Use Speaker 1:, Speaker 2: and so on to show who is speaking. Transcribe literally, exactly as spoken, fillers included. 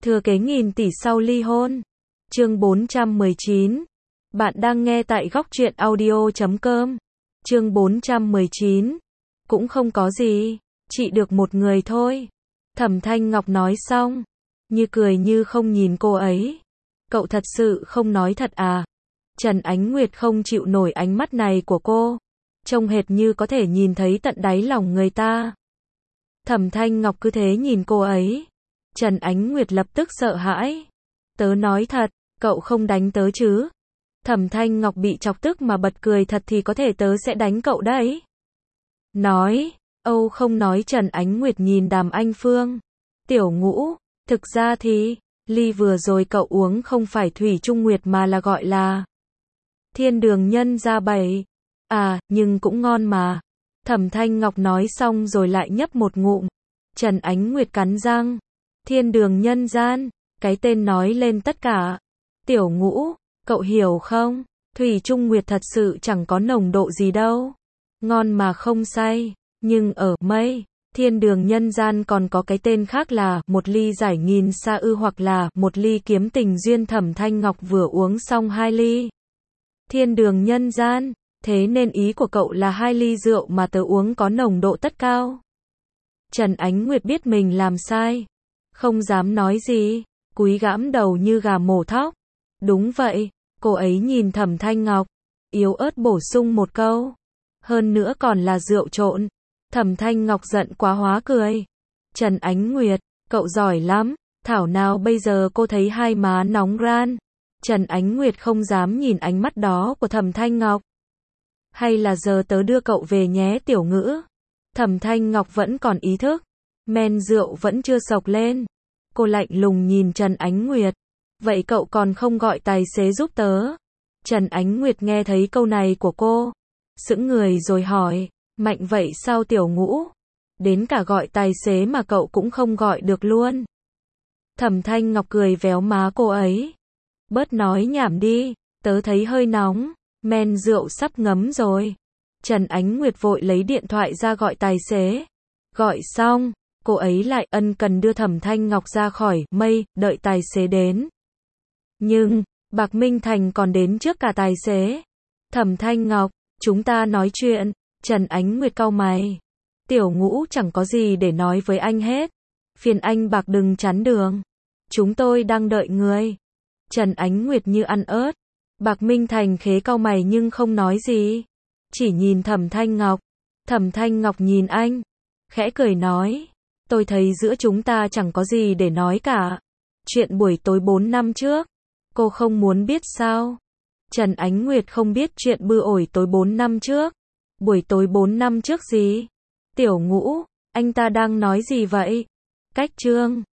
Speaker 1: Thừa kế nghìn tỷ sau ly hôn. Chương bốn trăm mười chín. Bạn đang nghe tại góc truyện audio chấm com. Chương bốn trăm mười chín. Cũng không có gì, chị được một người thôi. Thẩm Thanh Ngọc nói xong, như cười như không nhìn cô ấy. Cậu thật sự không nói thật à? Trần Ánh Nguyệt không chịu nổi ánh mắt này của cô, trông hệt như có thể nhìn thấy tận đáy lòng người ta. Thẩm Thanh Ngọc cứ thế nhìn cô ấy. Trần Ánh Nguyệt lập tức sợ hãi. Tớ nói thật, cậu không đánh tớ chứ? Thẩm Thanh Ngọc bị chọc tức mà bật cười, thật thì có thể tớ sẽ đánh cậu đấy. Nói, Âu không nói. Trần Ánh Nguyệt nhìn Đàm Anh Phương. Tiểu Ngũ, thực ra thì, ly vừa rồi cậu uống không phải thủy trung nguyệt mà là gọi là thiên đường nhân gia bảy. À, nhưng cũng ngon mà. Thẩm Thanh Ngọc nói xong rồi lại nhấp một ngụm. Trần Ánh Nguyệt cắn răng. Thiên đường nhân gian, cái tên nói lên tất cả. Tiểu Ngũ, cậu hiểu không? Thủy trung nguyệt thật sự chẳng có nồng độ gì đâu. Ngon mà không say, nhưng ở mây, thiên đường nhân gian còn có cái tên khác là một ly giải nghìn sa ư, hoặc là một ly kiếm tình duyên. Thẩm Thanh Ngọc vừa uống xong hai ly thiên đường nhân gian, thế nên ý của cậu là hai ly rượu mà tớ uống có nồng độ tất cao. Trần Ánh Nguyệt biết mình làm sai, không dám nói gì, cúi gãm đầu như gà mổ thóc. Đúng vậy, cô ấy nhìn Thẩm Thanh Ngọc, yếu ớt bổ sung một câu. Hơn nữa còn là rượu trộn. Thẩm Thanh Ngọc giận quá hóa cười. Trần Ánh Nguyệt, cậu giỏi lắm, thảo nào bây giờ cô thấy hai má nóng ran. Trần Ánh Nguyệt không dám nhìn ánh mắt đó của Thẩm Thanh Ngọc. Hay là giờ tớ đưa cậu về nhé Tiểu Ngữ. Thẩm Thanh Ngọc vẫn còn ý thức, men rượu vẫn chưa sộc lên. Cô lạnh lùng nhìn Trần Ánh Nguyệt. Vậy cậu còn không gọi tài xế giúp tớ? Trần Ánh Nguyệt nghe thấy câu này của cô, sững người rồi hỏi, mạnh vậy sao Tiểu Ngũ? Đến cả gọi tài xế mà cậu cũng không gọi được luôn. Thẩm Thanh Ngọc cười véo má cô ấy. Bớt nói nhảm đi, tớ thấy hơi nóng, men rượu sắp ngấm rồi. Trần Ánh Nguyệt vội lấy điện thoại ra gọi tài xế. Gọi xong, cô ấy lại ân cần đưa Thẩm Thanh Ngọc ra khỏi mây, đợi tài xế đến. Nhưng, Bạc Minh Thành còn đến trước cả tài xế. Thẩm Thanh Ngọc, chúng ta nói chuyện. Trần Ánh Nguyệt cau mày. Tiểu Ngũ chẳng có gì để nói với anh hết. Phiền anh Bạc đừng chắn đường. Chúng tôi đang đợi người. Trần Ánh Nguyệt như ăn ớt. Bạc Minh Thành khế cau mày nhưng không nói gì. Chỉ nhìn Thẩm Thanh Ngọc. Thẩm Thanh Ngọc nhìn anh, khẽ cười nói. Tôi thấy giữa chúng ta chẳng có gì để nói cả. Chuyện buổi tối bốn năm trước, cô không muốn biết sao? Trần Ánh Nguyệt không biết chuyện bữa ổi tối bốn năm trước. Buổi tối bốn năm trước gì? Tiểu Ngũ, anh ta đang nói gì vậy? Cách chương